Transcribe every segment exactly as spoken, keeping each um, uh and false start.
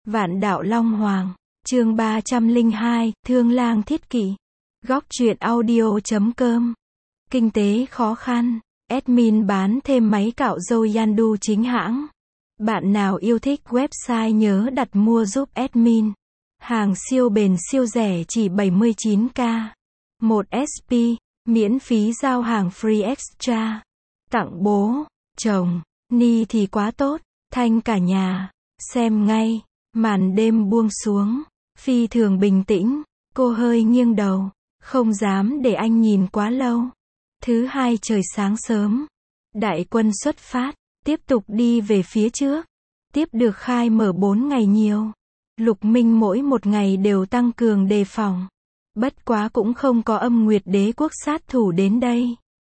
Vạn đạo Long Hoàng, chương ba trăm lẻ hai, Thương Lang Thiết Kỷ. Góc truyện audio chấm com. Kinh tế khó khăn, admin bán thêm máy cạo râu Yandu chính hãng. Bạn nào yêu thích website nhớ đặt mua giúp admin. Hàng siêu bền siêu rẻ chỉ bảy mươi chín k. một ét pê, miễn phí giao hàng free extra. Tặng bố, chồng, ni thì quá tốt, thanh cả nhà. Xem ngay. Màn đêm buông xuống, phi thường bình tĩnh, cô hơi nghiêng đầu, không dám để anh nhìn quá lâu. Thứ hai trời sáng sớm, đại quân xuất phát, tiếp tục đi về phía trước. Tiếp được khai mở bốn ngày nhiều. Lục Minh mỗi một ngày đều tăng cường đề phòng. Bất quá cũng không có âm nguyệt đế quốc sát thủ đến đây.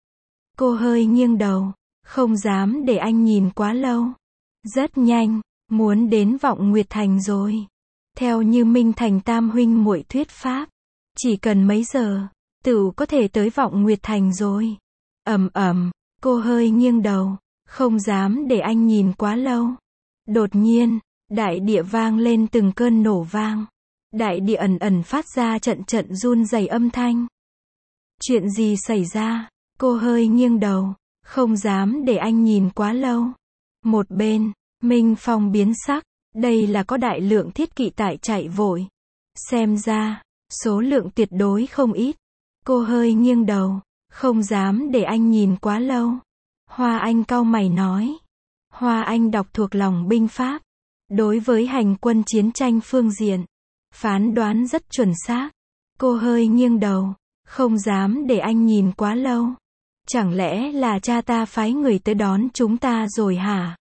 Cô hơi nghiêng đầu, không dám để anh nhìn quá lâu. Rất nhanh. Muốn đến Vọng Nguyệt Thành rồi. Theo như Minh Thành tam huynh muội thuyết pháp, chỉ cần mấy giờ, tự có thể tới Vọng Nguyệt Thành rồi. Ầm ầm, cô hơi nghiêng đầu, không dám để anh nhìn quá lâu. Đột nhiên, đại địa vang lên từng cơn nổ vang. Đại địa ẩn ẩn phát ra trận trận run rẩy âm thanh. Chuyện gì xảy ra? Cô hơi nghiêng đầu, không dám để anh nhìn quá lâu. Một bên, Minh Phong biến sắc, đây là có đại lượng thiết kỵ tại chạy vội. Xem ra, số lượng tuyệt đối không ít. Cô hơi nghiêng đầu, không dám để anh nhìn quá lâu. Hoa Anh cau mày nói. Hoa Anh đọc thuộc lòng binh pháp. Đối với hành quân chiến tranh phương diện, phán đoán rất chuẩn xác. Cô hơi nghiêng đầu, không dám để anh nhìn quá lâu. Chẳng lẽ là cha ta phái người tới đón chúng ta rồi hả?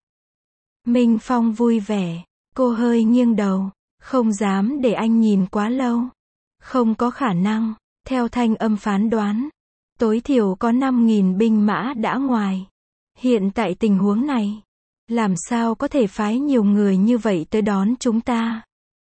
Minh Phong vui vẻ, cô hơi nghiêng đầu, không dám để anh nhìn quá lâu. Không có khả năng, theo thanh âm phán đoán, tối thiểu có năm nghìn binh mã đã ngoài. Hiện tại tình huống này, làm sao có thể phái nhiều người như vậy tới đón chúng ta?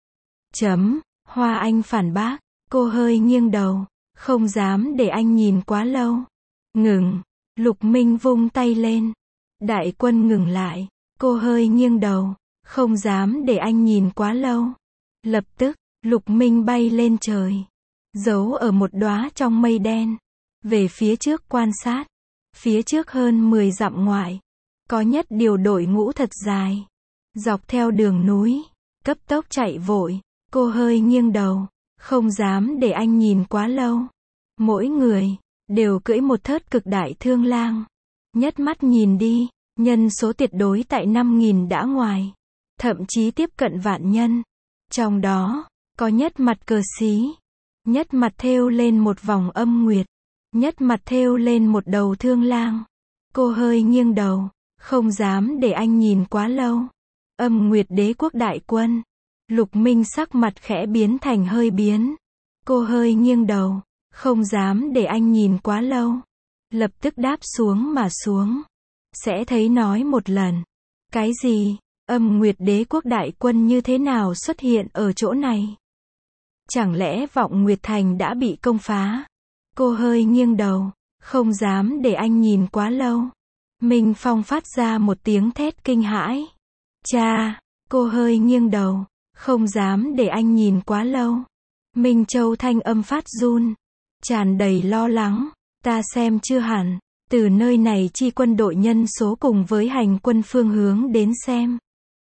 Chấm, Hoa Anh phản bác, cô hơi nghiêng đầu, không dám để anh nhìn quá lâu. Ngừng, Lục Minh vung tay lên. Đại quân ngừng lại. Cô hơi nghiêng đầu, không dám để anh nhìn quá lâu. Lập tức, Lục Minh bay lên trời, giấu ở một đóa trong mây đen, về phía trước quan sát. Phía trước hơn mười dặm ngoại, có nhất điều đội ngũ thật dài, dọc theo đường núi, cấp tốc chạy vội. Cô hơi nghiêng đầu, không dám để anh nhìn quá lâu. Mỗi người, đều cưỡi một thớt cực đại thương lang. Nhất mắt nhìn đi, nhân số tuyệt đối tại năm nghìn đã ngoài, thậm chí tiếp cận vạn nhân. Trong đó, có nhất mặt cờ xí, nhất mặt thêu lên một vòng âm nguyệt, nhất mặt thêu lên một đầu thương lang. Cô hơi nghiêng đầu, không dám để anh nhìn quá lâu. Âm nguyệt đế quốc đại quân. Lục Minh sắc mặt khẽ biến thành hơi biến. Cô hơi nghiêng đầu, không dám để anh nhìn quá lâu. Lập tức đáp xuống mà xuống. Sẽ thấy nói một lần. Cái gì? Âm nguyệt đế quốc đại quân như thế nào xuất hiện ở chỗ này? Chẳng lẽ Vọng Nguyệt Thành đã bị công phá? Cô hơi nghiêng đầu, không dám để anh nhìn quá lâu. Minh Phong phát ra một tiếng thét kinh hãi. Cha! Cô hơi nghiêng đầu, không dám để anh nhìn quá lâu. Minh Châu thanh âm phát run, tràn đầy lo lắng. Ta xem chưa hẳn. Từ nơi này chi quân đội nhân số cùng với hành quân phương hướng đến xem.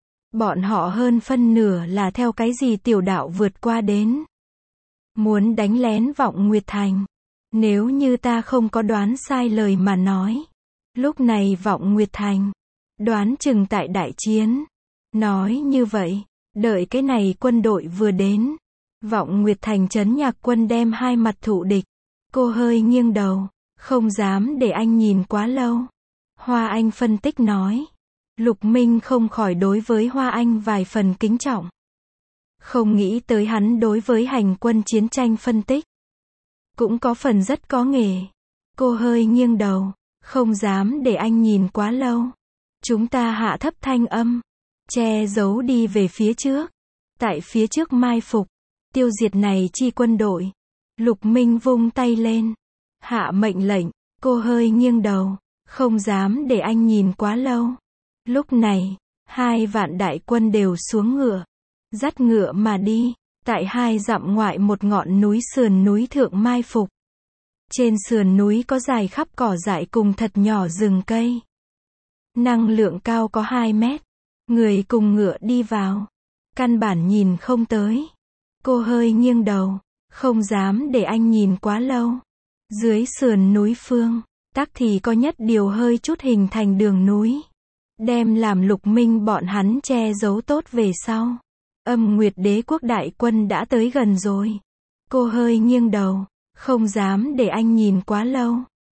Bọn họ hơn phân nửa là theo cái gì tiểu đạo vượt qua đến. Muốn đánh lén Vọng Nguyệt Thành. Nếu như ta không có đoán sai lời mà nói. Lúc này Vọng Nguyệt Thành. Đoán chừng tại đại chiến. Nói như vậy, đợi cái này quân đội vừa đến. Vọng Nguyệt Thành trấn nhạc quân đem hai mặt thụ địch. Cô hơi nghiêng đầu. Không dám để anh nhìn quá lâu. Hoa Anh phân tích nói. Lục Minh không khỏi đối với Hoa Anh vài phần kính trọng. Không nghĩ tới hắn đối với hành quân chiến tranh phân tích. Cũng có phần rất có nghề. Cô hơi nghiêng đầu, không dám để anh nhìn quá lâu. Chúng ta hạ thấp thanh âm, che giấu đi về phía trước. Tại phía trước mai phục, tiêu diệt này chi quân đội. Lục Minh vung tay lên. Hạ mệnh lệnh, cô hơi nghiêng đầu, không dám để anh nhìn quá lâu. Lúc này, hai vạn đại quân đều xuống ngựa. dắt ngựa mà đi, tại hai dặm ngoại một ngọn núi sườn núi thượng mai phục. Trên sườn núi có dài khắp cỏ dại cùng thật nhỏ rừng cây. Năng lượng cao có hai mét. Người cùng ngựa đi vào. Căn bản nhìn không tới. Cô hơi nghiêng đầu, không dám để anh nhìn quá lâu. Dưới sườn núi phương, tắc thì có nhất điều hơi chút hình thành đường núi. Đem làm Lục Minh bọn hắn che giấu tốt về sau. Âm Nguyệt Đế quốc đại quân đã tới gần rồi. Cô hơi nghiêng đầu, không dám để anh nhìn quá lâu.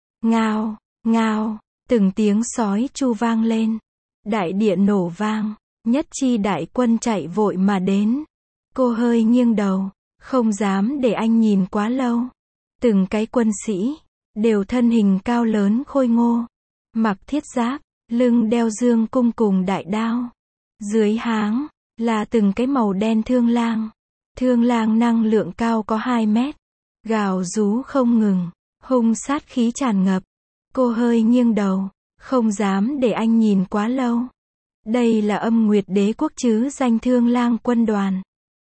Ngao, ngao, từng tiếng sói chu vang lên. Đại địa nổ vang, nhất chi đại quân chạy vội mà đến. Cô hơi nghiêng đầu, không dám để anh nhìn quá lâu. Từng cái quân sĩ, đều thân hình cao lớn khôi ngô. Mặc thiết giáp, lưng đeo dương cung cùng đại đao. Dưới háng, là từng cái màu đen thương lang. Thương lang năng lượng cao có hai mét. Gào rú không ngừng, hung sát khí tràn ngập. Cô hơi nghiêng đầu, không dám để anh nhìn quá lâu. Đây là Âm Nguyệt Đế quốc chứ danh thương lang quân đoàn.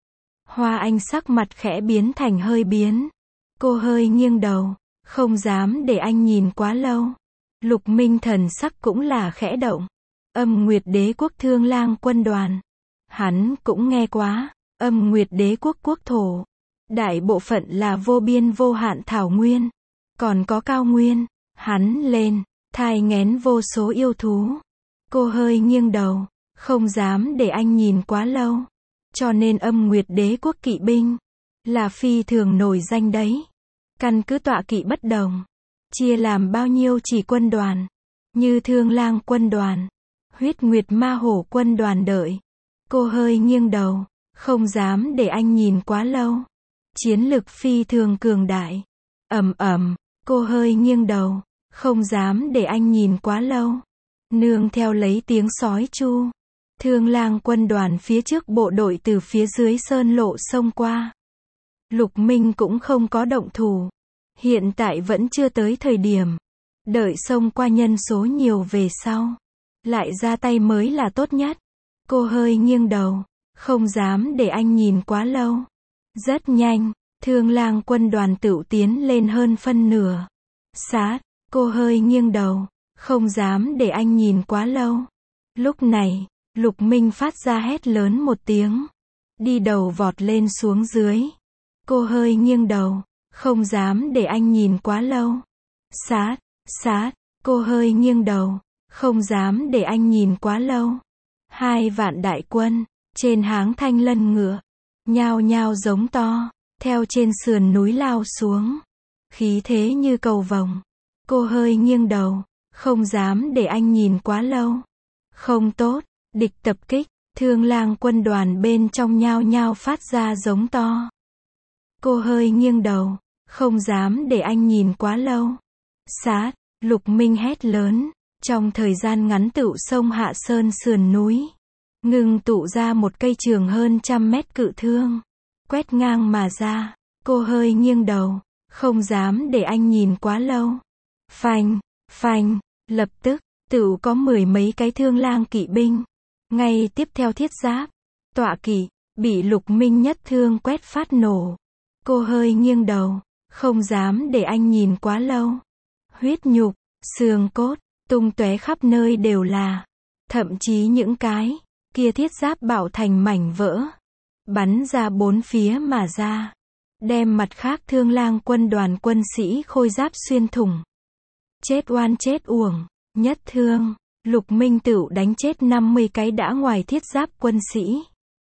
Hoa Anh sắc mặt khẽ biến thành hơi biến. Cô hơi nghiêng đầu, không dám để anh nhìn quá lâu. Lục Minh thần sắc cũng là khẽ động. Âm Nguyệt Đế quốc thương lang quân đoàn. Hắn cũng nghe quá. Âm Nguyệt Đế quốc quốc thổ. Đại bộ phận là vô biên vô hạn thảo nguyên. Còn có cao nguyên. Hắn lên, thai nghén vô số yêu thú. Cô hơi nghiêng đầu, không dám để anh nhìn quá lâu. Cho nên Âm Nguyệt Đế quốc kỵ binh là phi thường nổi danh đấy. Căn cứ tọa kỵ bất đồng, chia làm bao nhiêu chỉ quân đoàn, như Thương Lang quân đoàn, Huyết Nguyệt Ma Hổ quân đoàn đợi. Cô hơi nghiêng đầu, không dám để anh nhìn quá lâu. Chiến lực phi thường cường đại. Ầm ầm, cô hơi nghiêng đầu, không dám để anh nhìn quá lâu. Nương theo lấy tiếng sói chu, Thương Lang quân đoàn phía trước bộ đội từ phía dưới sơn lộ xông qua. Lục Minh cũng không có động thủ. Hiện tại vẫn chưa tới thời điểm. Đợi xông qua nhân số nhiều về sau, lại ra tay mới là tốt nhất. Cô hơi nghiêng đầu, không dám để anh nhìn quá lâu. Rất nhanh, Thương Lang quân đoàn tựu tiến lên hơn phân nửa. Sát, cô hơi nghiêng đầu, không dám để anh nhìn quá lâu. Lúc này, Lục Minh phát ra hét lớn một tiếng. Đi đầu vọt lên xuống dưới. Cô hơi nghiêng đầu, không dám để anh nhìn quá lâu. Sát, sát, cô hơi nghiêng đầu, không dám để anh nhìn quá lâu. Hai vạn đại quân, trên háng thanh lân ngựa, nhao nhao giống to, theo trên sườn núi lao xuống. Khí thế như cầu vồng. Cô hơi nghiêng đầu, không dám để anh nhìn quá lâu. Không tốt, địch tập kích, Thương Lang quân đoàn bên trong nhao nhao phát ra giống to. Cô hơi nghiêng đầu, không dám để anh nhìn quá lâu. Sát, Lục Minh hét lớn, trong thời gian ngắn tựu sông hạ sơn sườn núi. Ngưng tụ ra một cây trường hơn trăm mét cự thương. Quét ngang mà ra, cô hơi nghiêng đầu, không dám để anh nhìn quá lâu. Phanh, phanh, lập tức, tựu có mười mấy cái thương lang kỵ binh. Ngay tiếp theo thiết giáp, tọa kỵ, bị Lục Minh nhất thương quét phát nổ. Cô hơi nghiêng đầu, không dám để anh nhìn quá lâu. Huyết nhục, xương cốt, tung tóe khắp nơi đều là. Thậm chí những cái kia thiết giáp bạo thành mảnh vỡ, bắn ra bốn phía mà ra, đem mặt khác Thương Lang quân đoàn quân sĩ khôi giáp xuyên thủng. Chết oan chết uổng, nhất thương, Lục Minh tựu đánh chết năm mươi cái đã ngoài thiết giáp quân sĩ.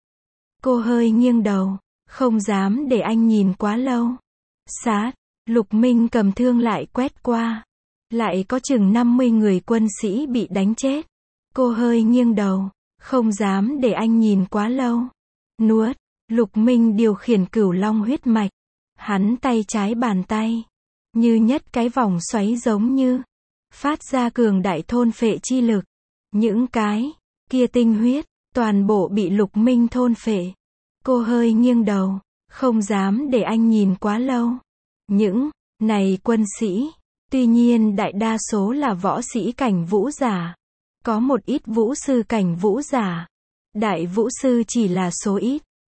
Cô hơi nghiêng đầu, không dám để anh nhìn quá lâu. Sát, Lục Minh cầm thương lại quét qua. Lại có chừng năm mươi người quân sĩ bị đánh chết. Cô hơi nghiêng đầu, không dám để anh nhìn quá lâu. Nuốt, Lục Minh điều khiển cửu long huyết mạch. Hắn tay trái bàn tay, như nhất cái vòng xoáy giống như, phát ra cường đại thôn phệ chi lực. Những cái kia tinh huyết, toàn bộ bị Lục Minh thôn phệ. Cô hơi nghiêng đầu, không dám để anh nhìn quá lâu. Những này quân sĩ, tuy nhiên đại đa số là võ sĩ cảnh vũ giả. Có một ít vũ sư cảnh vũ giả. Đại vũ sư chỉ là số ít.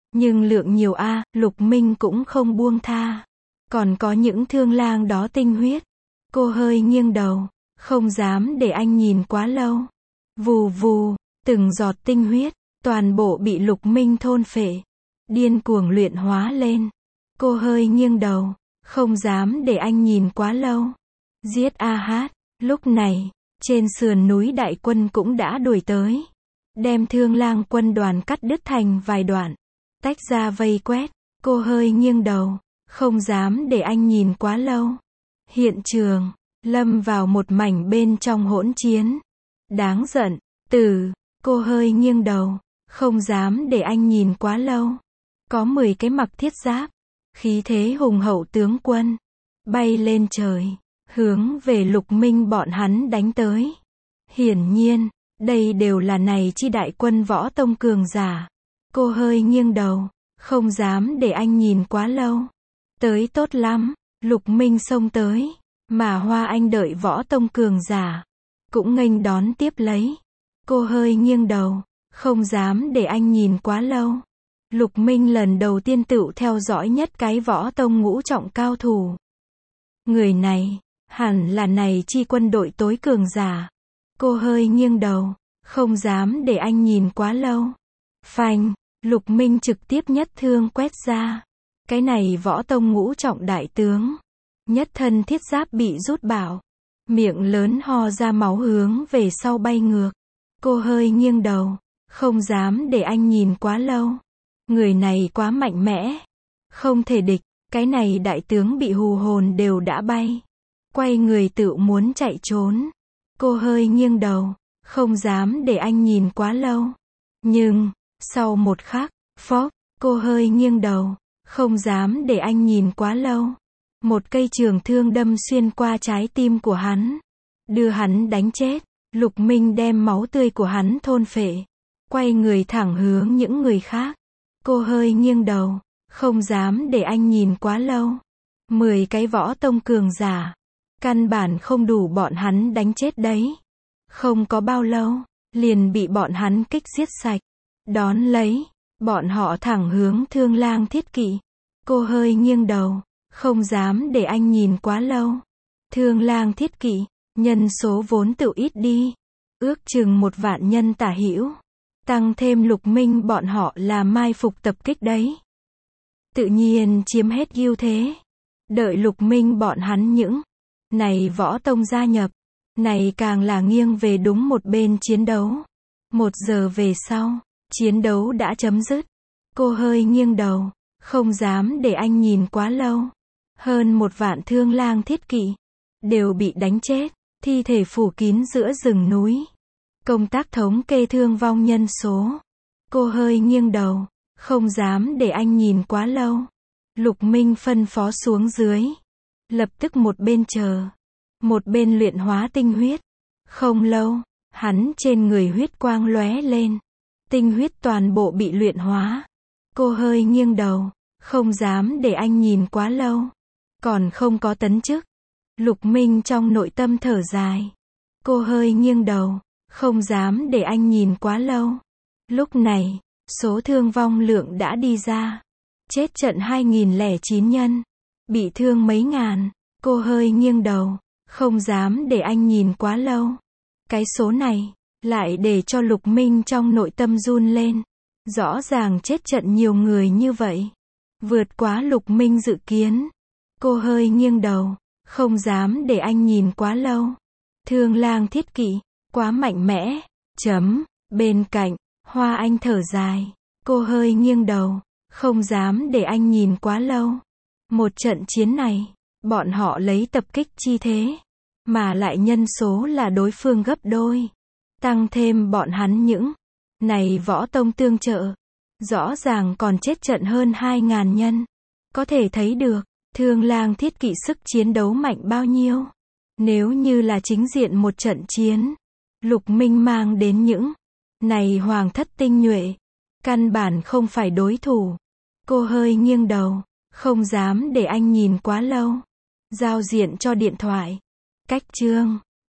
Nhưng lượng nhiều a, Lục Minh cũng không buông tha. Còn có những thương lang đó tinh huyết. Cô hơi nghiêng đầu, không dám để anh nhìn quá lâu. Vù vù, từng giọt tinh huyết, toàn bộ bị Lục Minh thôn phệ. Điên cuồng luyện hóa lên. Cô hơi nghiêng đầu, không dám để anh nhìn quá lâu. Giết a hát, lúc này, trên sườn núi đại quân cũng đã đuổi tới. Đem thương lang quân đoàn cắt đứt thành vài đoạn. Tách ra vây quét, cô hơi nghiêng đầu, không dám để anh nhìn quá lâu. Hiện trường, lâm vào một mảnh bên trong hỗn chiến. Đáng giận, tử, cô hơi nghiêng đầu, không dám để anh nhìn quá lâu. Có mười cái mặc thiết giáp, khí thế hùng hậu tướng quân, bay lên trời, hướng về Lục Minh bọn hắn đánh tới. Hiển nhiên, đây đều là này chi đại quân võ tông cường giả. Cô hơi nghiêng đầu, không dám để anh nhìn quá lâu. Tới tốt lắm, Lục Minh xông tới, mà Hoa Anh đợi võ tông cường giả, cũng nghênh đón tiếp lấy. Cô hơi nghiêng đầu, không dám để anh nhìn quá lâu. Lục Minh lần đầu tiên tựu theo dõi nhất cái võ tông ngũ trọng cao thủ. Người này, hẳn là này chi quân đội tối cường giả. Cô hơi nghiêng đầu, không dám để anh nhìn quá lâu. Phanh, Lục Minh trực tiếp nhất thương quét ra. Cái này võ tông ngũ trọng đại tướng. Nhất thân thiết giáp bị rút bảo. Miệng lớn ho ra máu hướng về sau bay ngược. Cô hơi nghiêng đầu, không dám để anh nhìn quá lâu. Người này quá mạnh mẽ. Không thể địch, cái này đại tướng bị hù hồn đều đã bay. Quay người tự muốn chạy trốn. Cô hơi nghiêng đầu, không dám để anh nhìn quá lâu. Nhưng, sau một khắc, phốc, cô hơi nghiêng đầu, không dám để anh nhìn quá lâu. Một cây trường thương đâm xuyên qua trái tim của hắn. Đưa hắn đánh chết. Lục Minh đem máu tươi của hắn thôn phệ. Quay người thẳng hướng những người khác. Cô hơi nghiêng đầu, không dám để anh nhìn quá lâu. Mười cái võ tông cường giả. Căn bản không đủ bọn hắn đánh chết đấy. Không có bao lâu, liền bị bọn hắn kích giết sạch. Đón lấy, bọn họ thẳng hướng thương lang thiết kỵ. Cô hơi nghiêng đầu, không dám để anh nhìn quá lâu. Thương lang thiết kỵ, nhân số vốn tự ít đi. Ước chừng một vạn nhân tả hữu. Tăng thêm Lục Minh bọn họ là mai phục tập kích đấy. Tự nhiên chiếm hết ưu thế. Đợi Lục Minh bọn hắn những này võ tông gia nhập. Này càng là nghiêng về đúng một bên chiến đấu. Một giờ về sau, chiến đấu đã chấm dứt. Cô hơi nghiêng đầu, không dám để anh nhìn quá lâu. Hơn một vạn thương lang thiết kỵ, đều bị đánh chết, thi thể phủ kín giữa rừng núi. Công tác thống kê thương vong nhân số. Cô hơi nghiêng đầu, không dám để anh nhìn quá lâu. Lục Minh phân phó xuống dưới. Lập tức một bên chờ. Một bên luyện hóa tinh huyết. Không lâu, hắn trên người huyết quang lóe lên. Tinh huyết toàn bộ bị luyện hóa. Cô hơi nghiêng đầu, không dám để anh nhìn quá lâu. Còn không có tấn chức. Lục Minh trong nội tâm thở dài. Cô hơi nghiêng đầu, không dám để anh nhìn quá lâu. Lúc này, số thương vong lượng đã đi ra. Chết trận hai nghìn lẻ chín nhân. Bị thương mấy ngàn. Cô hơi nghiêng đầu, không dám để anh nhìn quá lâu. Cái số này, lại để cho Lục Minh trong nội tâm run lên. Rõ ràng chết trận nhiều người như vậy. Vượt quá Lục Minh dự kiến. Cô hơi nghiêng đầu, không dám để anh nhìn quá lâu. Thương lang thiết kỵ, quá mạnh mẽ. Chấm, bên cạnh, Hoa Anh thở dài. Cô hơi nghiêng đầu, không dám để anh nhìn quá lâu. Một trận chiến này, bọn họ lấy tập kích chi thế. Mà lại nhân số là đối phương gấp đôi. Tăng thêm bọn hắn những này võ tông tương trợ. Rõ ràng còn chết trận hơn hai ngàn nhân. Có thể thấy được, thương lang thiết kỵ sức chiến đấu mạnh bao nhiêu. Nếu như là chính diện một trận chiến, Lục Minh mang đến những này hoàng thất tinh nhuệ. Căn bản không phải đối thủ. Cô hơi nghiêng đầu, không dám để anh nhìn quá lâu. Giao diện cho điện thoại. Cách chương